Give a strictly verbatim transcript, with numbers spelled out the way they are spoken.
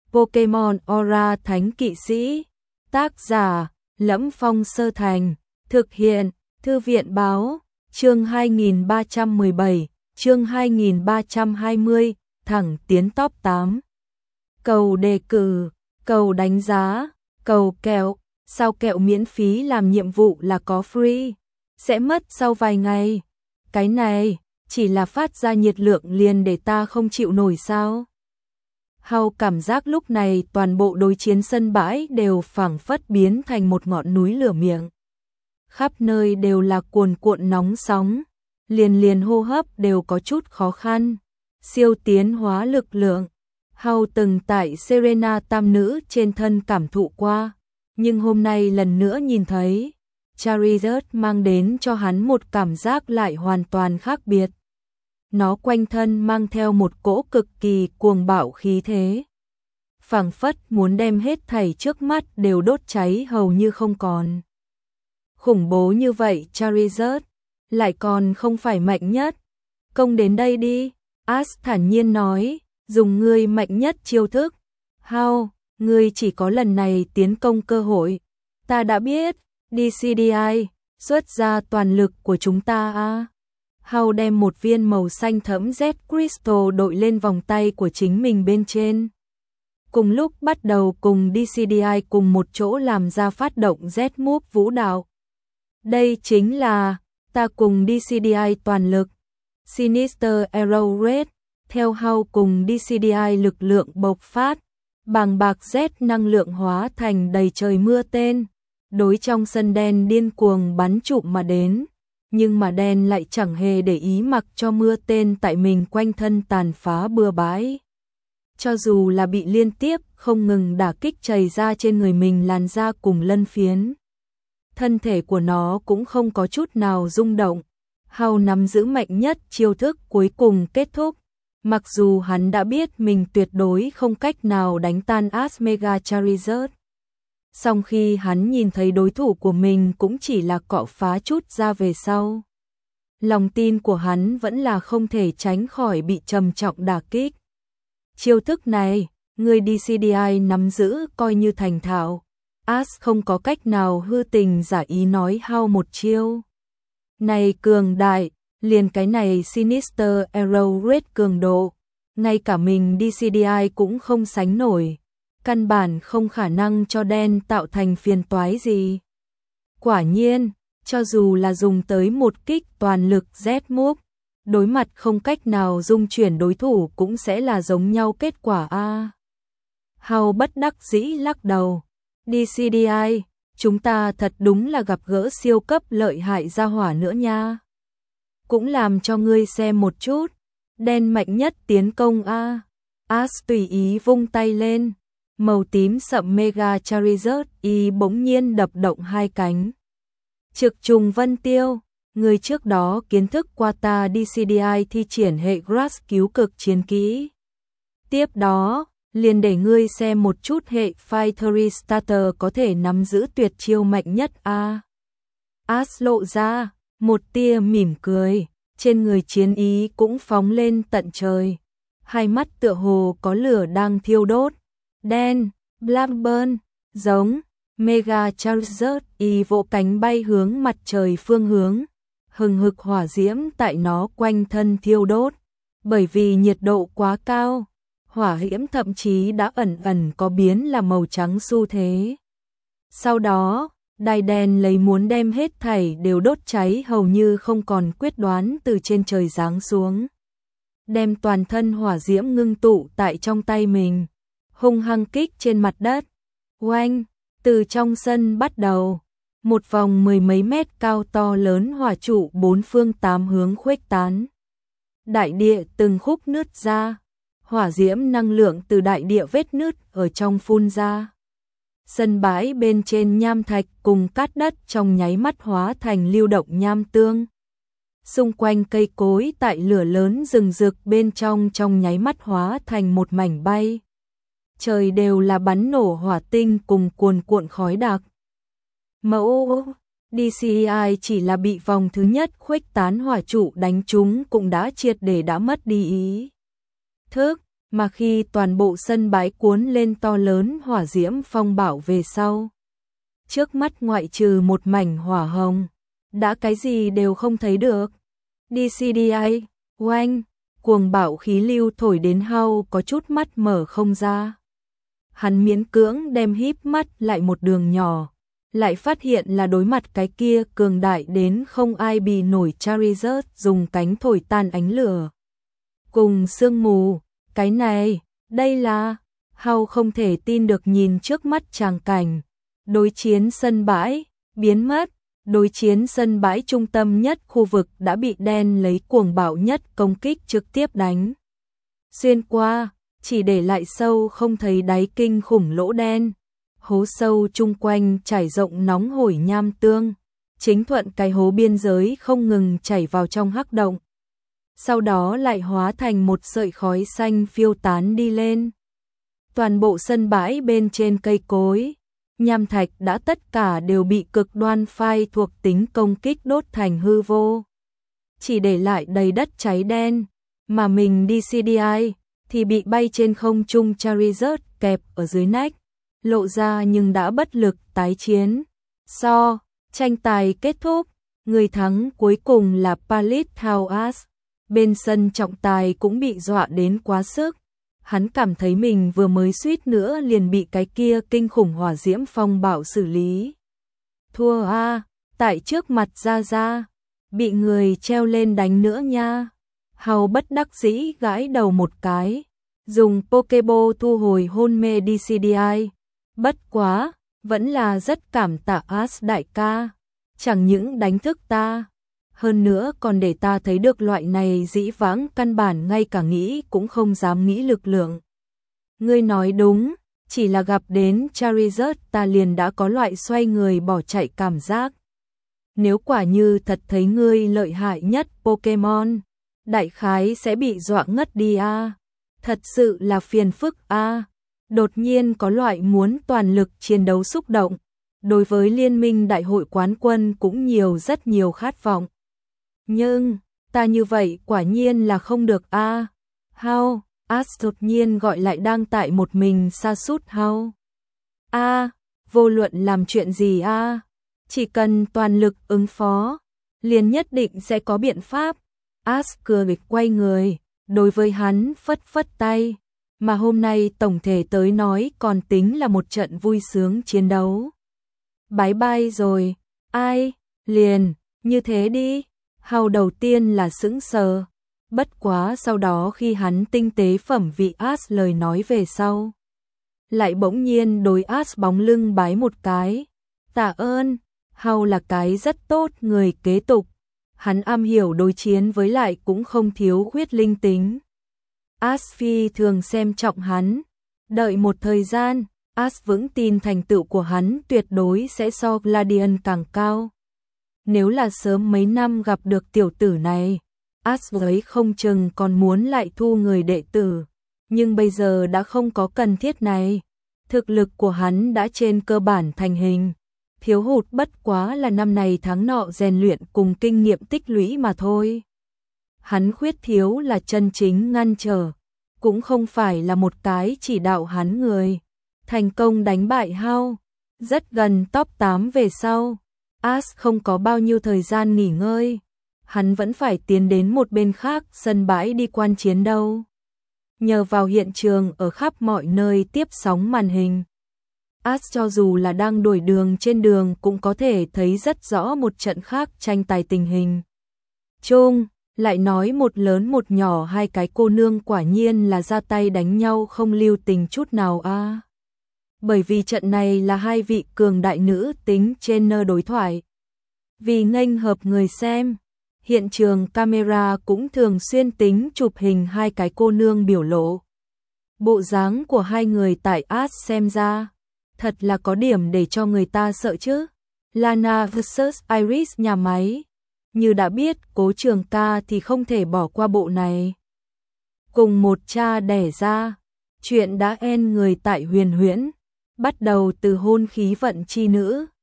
Pokemon Aura Thánh Kỵ Sĩ. Tác giả: Lẫm Phong Sơ Thành. Thực hiện: Thư viện báo. Chương hai nghìn ba trăm mười bảy, chương hai nghìn ba trăm hai mươi, thẳng tiến top tám. Cầu đề cử, cầu đánh giá, cầu kẹo. Sao kẹo miễn phí làm nhiệm vụ là có free? Sẽ mất sau vài ngày. Cái này chỉ là phát ra nhiệt lượng liền để ta không chịu nổi sao? Hao cảm giác lúc này toàn bộ đối chiến sân bãi đều phảng phất biến thành một ngọn núi lửa miệng. Khắp nơi đều là cuồn cuộn nóng sóng, liền liền hô hấp đều có chút khó khăn. Siêu tiến hóa lực lượng, Hao từng tại Serena tam nữ trên thân cảm thụ qua, nhưng hôm nay lần nữa nhìn thấy, Charizard mang đến cho hắn một cảm giác lại hoàn toàn khác biệt. Nó quanh thân mang theo một cỗ cực kỳ cuồng bạo khí thế, phảng phất muốn đem hết thảy trước mắt đều đốt cháy hầu như không còn. Khủng bố như vậy Charizard, lại còn không phải mạnh nhất. Công đến đây đi, Ash thản nhiên nói, dùng ngươi mạnh nhất chiêu thức. Hao, ngươi chỉ có lần này tiến công cơ hội. Ta đã biết, đê xê đê i, xuất ra toàn lực của chúng ta a. Hao đem một viên màu xanh thẫm Z Crystal đội lên vòng tay của chính mình bên trên. Cùng lúc bắt đầu cùng đê xê đê i cùng một chỗ làm ra phát động Z Move vũ đạo. Đây chính là, ta cùng đê xê đê i toàn lực. Sinister Arrow Red, theo Hao cùng đê xê đê i lực lượng bộc phát, bàng bạc Z năng lượng hóa thành đầy trời mưa tên, đối trong sân đen điên cuồng bắn trụm mà đến. Nhưng mà đen lại chẳng hề để ý mặc cho mưa tên tại mình quanh thân tàn phá bừa bãi. Cho dù là bị liên tiếp không ngừng đả kích chảy ra trên người mình làn da cùng lân phiến, thân thể của nó cũng không có chút nào rung động. Hao nắm giữ mạnh nhất chiêu thức cuối cùng kết thúc. Mặc dù hắn đã biết mình tuyệt đối không cách nào đánh tan Ash Mega Charizard, song khi hắn nhìn thấy đối thủ của mình cũng chỉ là cọ phá chút ra về sau, lòng tin của hắn vẫn là không thể tránh khỏi bị trầm trọng đả kích. Chiêu thức này, người đê xê đê i nắm giữ coi như thành thạo. Ash không có cách nào hư tình giả ý nói Hao một chiêu này cường đại, liền cái này Sinister Arrow Red cường độ, ngay cả mình đê xê đê i cũng không sánh nổi, căn bản không khả năng cho đen tạo thành phiền toái gì. Quả nhiên, cho dù là dùng tới một kích toàn lực Z Move, đối mặt không cách nào dung chuyển đối thủ cũng sẽ là giống nhau kết quả a. Hao bất đắc dĩ lắc đầu, đê xê đê i, chúng ta thật đúng là gặp gỡ siêu cấp lợi hại gia hỏa nữa nha. Cũng làm cho ngươi xem một chút, đen mạnh nhất tiến công a. Ash tùy ý vung tay lên, màu tím sậm Mega Charizard y bỗng nhiên đập động hai cánh. Trực trùng vân tiêu, người trước đó kiến thức qua ta đê xê đê i thi triển hệ Grass cứu cực chiến kỹ. Tiếp đó, liền để ngươi xem một chút hệ Fiery Starter có thể nắm giữ tuyệt chiêu mạnh nhất a. Ash lộ ra một tia mỉm cười, trên người chiến ý cũng phóng lên tận trời. Hai mắt tựa hồ có lửa đang thiêu đốt. Đen, Blackburn, giống, Mega Charizard y vỗ cánh bay hướng mặt trời phương hướng. Hừng hực hỏa diễm tại nó quanh thân thiêu đốt. Bởi vì nhiệt độ quá cao, hỏa diễm thậm chí đã ẩn ẩn có biến là màu trắng xu thế. Sau đó, đai đen lấy muốn đem hết thảy đều đốt cháy hầu như không còn quyết đoán từ trên trời giáng xuống. Đem toàn thân hỏa diễm ngưng tụ tại trong tay mình, hung hăng kích trên mặt đất. Oanh, từ trong sân bắt đầu, một vòng mười mấy mét cao to lớn hỏa trụ bốn phương tám hướng khuếch tán. Đại địa từng khúc nứt ra, hỏa diễm năng lượng từ đại địa vết nứt ở trong phun ra. Sân bãi bên trên nham thạch cùng cát đất trong nháy mắt hóa thành lưu động nham tương. Xung quanh cây cối tại lửa lớn rừng rực bên trong trong nháy mắt hóa thành một mảnh bay. Trời đều là bắn nổ hỏa tinh cùng cuồn cuộn khói đặc. Mẫu đê xê đê i chỉ là bị vòng thứ nhất khuếch tán hỏa trụ đánh trúng cũng đã triệt để đã mất đi ý thức. mà khi toàn bộ sân bãi cuốn lên to lớn hỏa diễm phong bạo về sau. Trước mắt ngoại trừ một mảnh hỏa hồng, đã cái gì đều không thấy được. đê xê đê i, oanh, cuồng bạo khí lưu thổi đến Hao có chút mắt mở không ra. Hắn miễn cưỡng đem híp mắt lại một đường nhỏ, lại phát hiện là đối mặt cái kia cường đại đến không ai bì nổi Charizard dùng cánh thổi tan ánh lửa. Cùng sương mù, cái này, đây là, Hao không thể tin được nhìn trước mắt tràng cảnh. Đối chiến sân bãi, biến mất, đối chiến sân bãi trung tâm nhất khu vực đã bị đen lấy cuồng bạo nhất công kích trực tiếp đánh. Xuyên qua, chỉ để lại sâu không thấy đáy kinh khủng lỗ đen. Hố sâu chung quanh trải rộng nóng hổi nham tương, chính thuận cái hố biên giới không ngừng chảy vào trong hắc động. Sau đó lại hóa thành một sợi khói xanh phiêu tán đi lên. Toàn bộ sân bãi bên trên cây cối, nham thạch đã tất cả đều bị cực đoan phai thuộc tính công kích đốt thành hư vô. Chỉ để lại đầy đất cháy đen, mà mình đê xê đê i thì bị bay trên không trung Charizard kẹp ở dưới nách, lộ ra nhưng đã bất lực tái chiến. So, tranh tài kết thúc, người thắng cuối cùng là Palithaus. Bên sân trọng tài cũng bị dọa đến quá sức. Hắn cảm thấy mình vừa mới suýt nữa liền bị cái kia kinh khủng hỏa diễm phong bạo xử lý. Thua a, à, tại trước mặt Ra Ra, bị người treo lên đánh nữa nha. Hao bất đắc dĩ gãi đầu một cái, dùng Pokeball thu hồi hôn mê đê xê đê i. Bất quá, vẫn là rất cảm tạ As đại ca, chẳng những đánh thức ta, hơn nữa còn để ta thấy được loại này dĩ vãng căn bản ngay cả nghĩ cũng không dám nghĩ lực lượng. Ngươi nói đúng, chỉ là gặp đến Charizard ta liền đã có loại xoay người bỏ chạy cảm giác. Nếu quả như thật thấy ngươi lợi hại nhất Pokemon, đại khái sẽ bị dọa ngất đi a. À. Thật sự là phiền phức a. À. Đột nhiên có loại muốn toàn lực chiến đấu xúc động, đối với liên minh đại hội quán quân cũng nhiều rất nhiều khát vọng. Nhưng, ta như vậy quả nhiên là không được a. À. Hao, As đột nhiên gọi lại đang tại một mình sa sút Hao. A, à, vô luận làm chuyện gì a, à, chỉ cần toàn lực ứng phó, liền nhất định sẽ có biện pháp. As cười quay người, đối với hắn phất phất tay, mà hôm nay tổng thể tới nói còn tính là một trận vui sướng chiến đấu. Bye bye rồi, ai, liền, như thế đi. Hao đầu tiên là sững sờ, bất quá sau đó khi hắn tinh tế phẩm vị As lời nói về sau, lại bỗng nhiên đối As bóng lưng bái một cái. Tạ ơn, Hao là cái rất tốt người kế tục, hắn am hiểu đối chiến với lại cũng không thiếu khuyết linh tính. As phi thường xem trọng hắn, đợi một thời gian, As vững tin thành tựu của hắn tuyệt đối sẽ so Gladian càng cao. Nếu là sớm mấy năm gặp được tiểu tử này, As ấy không chừng còn muốn lại thu người đệ tử, nhưng bây giờ đã không có cần thiết này. Thực lực của hắn đã trên cơ bản thành hình, thiếu hụt bất quá là năm này tháng nọ rèn luyện cùng kinh nghiệm tích lũy mà thôi. Hắn khuyết thiếu là chân chính ngăn trở, cũng không phải là một cái chỉ đạo hắn người. Thành công đánh bại Hao, rất gần top tám về sau. As không có bao nhiêu thời gian nghỉ ngơi, hắn vẫn phải tiến đến một bên khác sân bãi đi quan chiến đâu. Nhờ vào hiện trường ở khắp mọi nơi tiếp sóng màn hình, As cho dù là đang đổi đường trên đường cũng có thể thấy rất rõ một trận khác tranh tài tình hình. Chung, lại nói một lớn một nhỏ hai cái cô nương quả nhiên là ra tay đánh nhau không lưu tình chút nào a. À. Bởi vì trận này là hai vị cường đại nữ tính trainer đối thoại. Vì nghênh hợp người xem, hiện trường camera cũng thường xuyên tính chụp hình hai cái cô nương biểu lộ. Bộ dáng của hai người tại As xem ra, thật là có điểm để cho người ta sợ chứ. Lana versus Iris nhà máy. Như đã biết Cố Trường Ca thì không thể bỏ qua bộ này. Cùng một cha đẻ ra, chuyện đã end người tại Huyền Huyễn, bắt đầu từ hôn khí vận chi nữ.